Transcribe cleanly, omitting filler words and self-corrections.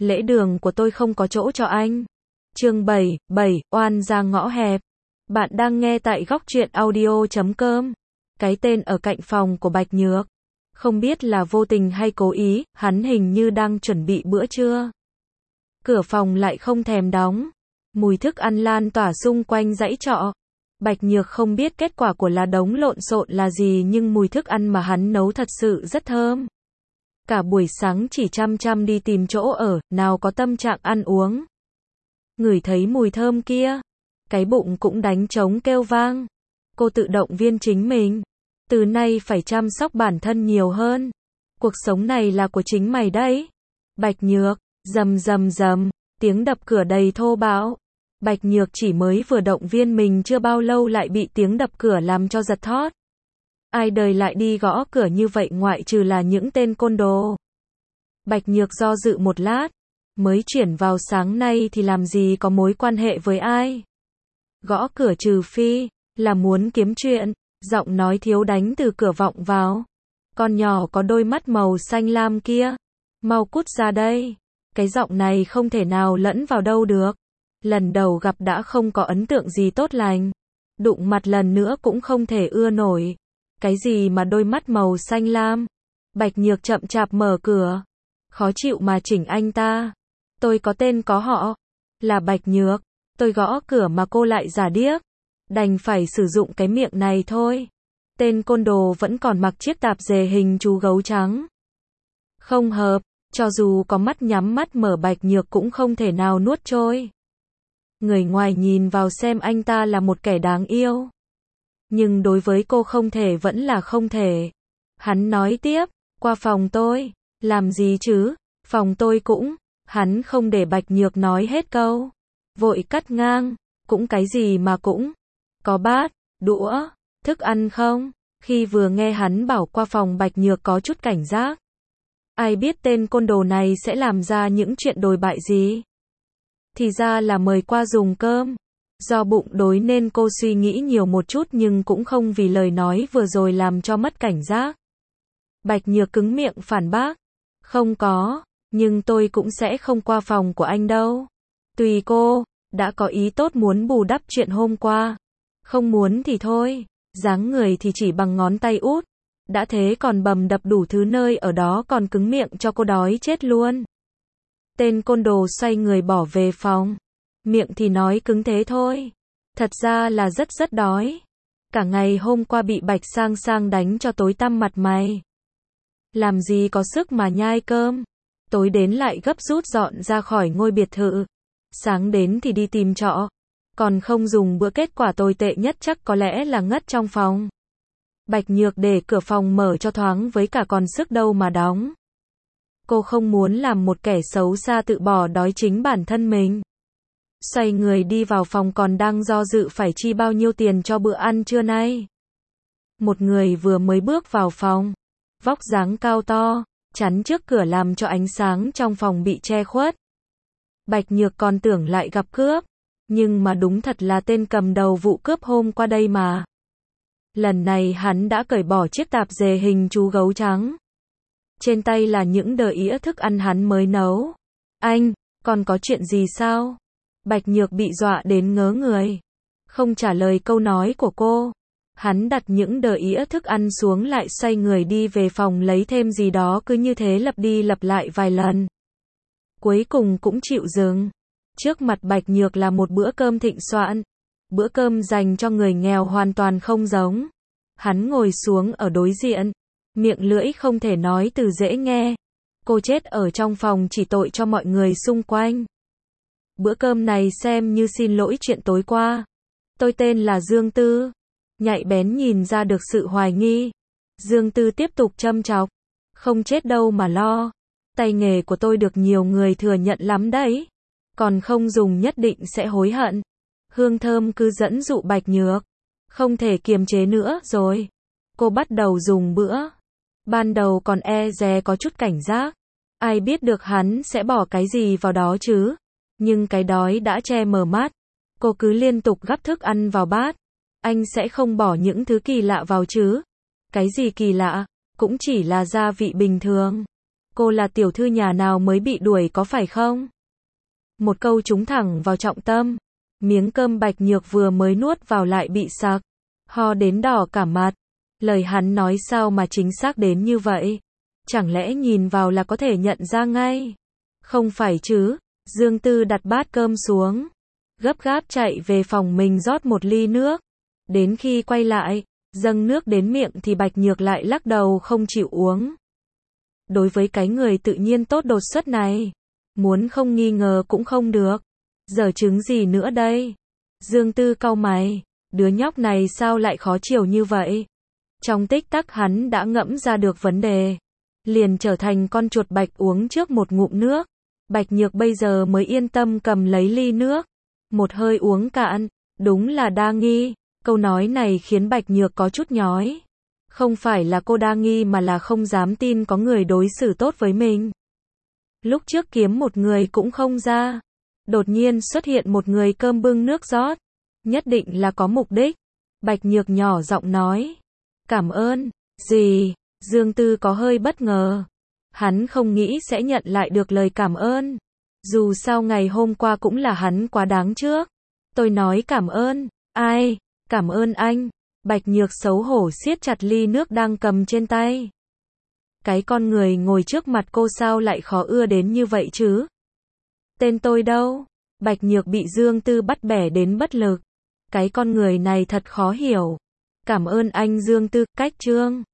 lễ đường của tôi không có chỗ cho anh. Chương 7, oan ra ngõ hẹp. Bạn đang nghe tại góc truyện audio.com. Cái tên ở cạnh phòng của Bạch Nhược. Không biết là vô tình hay cố ý, hắn hình như đang chuẩn bị bữa trưa. Cửa phòng lại không thèm đóng. Mùi thức ăn lan tỏa xung quanh dãy trọ. Bạch Nhược không biết kết quả của lá đống lộn xộn là gì, nhưng mùi thức ăn mà hắn nấu thật sự rất thơm. Cả buổi sáng chỉ chăm đi tìm chỗ ở, nào có tâm trạng ăn uống. Ngửi thấy mùi thơm kia, cái bụng cũng đánh trống kêu vang. Cô tự động viên chính mình. Từ nay phải chăm sóc bản thân nhiều hơn. Cuộc sống này là của chính mày đấy. Bạch Nhược, rầm, tiếng đập cửa đầy thô bạo. Bạch Nhược chỉ mới vừa động viên mình chưa bao lâu lại bị tiếng đập cửa làm cho giật thót. Ai đời lại đi gõ cửa như vậy ngoại trừ là những tên côn đồ. Bạch Nhược do dự một lát, mới chuyển vào sáng nay thì làm gì có mối quan hệ với ai. Gõ cửa trừ phi là muốn kiếm chuyện. Giọng nói thiếu đánh từ cửa vọng vào. Con nhỏ có đôi mắt màu xanh lam kia, mau cút ra đây. Cái giọng này không thể nào lẫn vào đâu được. Lần đầu gặp đã không có ấn tượng gì tốt lành. Đụng mặt lần nữa cũng không thể ưa nổi. Cái gì mà đôi mắt màu xanh lam? Bạch Nhược chậm chạp mở cửa. Khó chịu mà chỉnh anh ta. Tôi có tên có họ. Là Bạch Nhược. Tôi gõ cửa mà cô lại giả điếc. Đành phải sử dụng cái miệng này thôi. Tên côn đồ vẫn còn mặc chiếc tạp dề hình chú gấu trắng. Không hợp, cho dù có mắt nhắm mắt mở Bạch Nhược cũng không thể nào nuốt trôi. Người ngoài nhìn vào xem anh ta là một kẻ đáng yêu. Nhưng đối với cô không thể vẫn là không thể. Hắn nói tiếp, qua phòng tôi. Làm gì chứ, phòng tôi cũng. Hắn không để Bạch Nhược nói hết câu. Vội cắt ngang, cũng cái gì mà cũng. Có bát, đũa, thức ăn không? Khi vừa nghe hắn bảo qua phòng Bạch Nhược có chút cảnh giác. Ai biết tên côn đồ này sẽ làm ra những chuyện đồi bại gì? Thì ra là mời qua dùng cơm. Do bụng đói nên cô suy nghĩ nhiều một chút nhưng cũng không vì lời nói vừa rồi làm cho mất cảnh giác. Bạch Nhược cứng miệng phản bác. Không có, nhưng tôi cũng sẽ không qua phòng của anh đâu. Tùy cô, đã có ý tốt muốn bù đắp chuyện hôm qua. Không muốn thì thôi, dáng người thì chỉ bằng ngón tay út. Đã thế còn bầm đập đủ thứ nơi ở đó còn cứng miệng cho cô đói chết luôn. Tên côn đồ xoay người bỏ về phòng. Miệng thì nói cứng thế thôi. Thật ra là rất đói. Cả ngày hôm qua bị Bạch Sang đánh cho tối tăm mặt mày. Làm gì có sức mà nhai cơm. Tối đến lại gấp rút dọn ra khỏi ngôi biệt thự. Sáng đến thì đi tìm trọ. Còn không dùng bữa, kết quả tồi tệ nhất chắc có lẽ là ngất trong phòng. Bạch Nhược để cửa phòng mở cho thoáng với cả còn sức đâu mà đóng. Cô không muốn làm một kẻ xấu xa tự bỏ đói chính bản thân mình. Xoay người đi vào phòng còn đang do dự phải chi bao nhiêu tiền cho bữa ăn trưa nay. Một người vừa mới bước vào phòng. Vóc dáng cao to, chắn trước cửa làm cho ánh sáng trong phòng bị che khuất. Bạch Nhược còn tưởng lại gặp cướp. Nhưng mà đúng thật là tên cầm đầu vụ cướp hôm qua đây mà. Lần này hắn đã cởi bỏ chiếc tạp dề hình chú gấu trắng. Trên tay là những đờ ĩa thức ăn hắn mới nấu. Anh, còn có chuyện gì sao? Bạch Nhược bị dọa đến ngớ người. Không trả lời câu nói của cô. Hắn đặt những đờ ĩa thức ăn xuống lại xoay người đi về phòng lấy thêm gì đó, cứ như thế lặp đi lặp lại vài lần. Cuối cùng cũng chịu dừng. Trước mặt Bạch Nhược là một bữa cơm thịnh soạn. Bữa cơm dành cho người nghèo hoàn toàn không giống. Hắn ngồi xuống ở đối diện. Miệng lưỡi không thể nói từ dễ nghe. Cô chết ở trong phòng chỉ tội cho mọi người xung quanh. Bữa cơm này xem như xin lỗi chuyện tối qua. Tôi tên là Dương Tư. Nhạy bén nhìn ra được sự hoài nghi. Dương Tư tiếp tục châm chọc. Không chết đâu mà lo. Tay nghề của tôi được nhiều người thừa nhận lắm đấy. Còn không dùng nhất định sẽ hối hận. Hương thơm cứ dẫn dụ Bạch Nhược. Không thể kiềm chế nữa rồi. Cô bắt đầu dùng bữa. Ban đầu còn e dè có chút cảnh giác. Ai biết được hắn sẽ bỏ cái gì vào đó chứ. Nhưng cái đói đã che mờ mắt. Cô cứ liên tục gắp thức ăn vào bát. Anh sẽ không bỏ những thứ kỳ lạ vào chứ. Cái gì kỳ lạ? Cũng chỉ là gia vị bình thường. Cô là tiểu thư nhà nào mới bị đuổi có phải không? Một câu trúng thẳng vào trọng tâm. Miếng cơm Bạch Nhược vừa mới nuốt vào lại bị sặc, ho đến đỏ cả mặt. Lời hắn nói sao mà chính xác đến như vậy? Chẳng lẽ nhìn vào là có thể nhận ra ngay? Không phải chứ? Dương Tư đặt bát cơm xuống, gấp gáp chạy về phòng mình rót một ly nước. Đến khi quay lại, dâng nước đến miệng thì Bạch Nhược lại lắc đầu không chịu uống. Đối với cái người tự nhiên tốt đột xuất này, muốn không nghi ngờ cũng không được. Giở trứng gì nữa đây? Dương Tư cau mày, đứa nhóc này sao lại khó chiều như vậy? Trong tích tắc hắn đã ngẫm ra được vấn đề, liền trở thành con chuột bạch uống trước một ngụm nước. Bạch Nhược bây giờ mới yên tâm cầm lấy ly nước, một hơi uống cạn. Đúng là đa nghi. Câu nói này khiến Bạch Nhược có chút nhói. Không phải là cô đa nghi mà là không dám tin có người đối xử tốt với mình. Lúc trước kiếm một người cũng không ra, đột nhiên xuất hiện một người cơm bưng nước rót, nhất định là có mục đích. Bạch Nhược nhỏ giọng nói, cảm ơn. Gì? Dương Tư có hơi bất ngờ. Hắn không nghĩ sẽ nhận lại được lời cảm ơn. Dù sao ngày hôm qua cũng là hắn quá đáng trước. Tôi nói cảm ơn. Ai? Cảm ơn anh. Bạch Nhược xấu hổ siết chặt ly nước đang cầm trên tay. Cái con người ngồi trước mặt cô sao lại khó ưa đến như vậy chứ? Tên tôi đâu? Bạch Nhược bị Dương Tư bắt bẻ đến bất lực. Cái con người này thật khó hiểu. Cảm ơn anh Dương Tư, cách trương.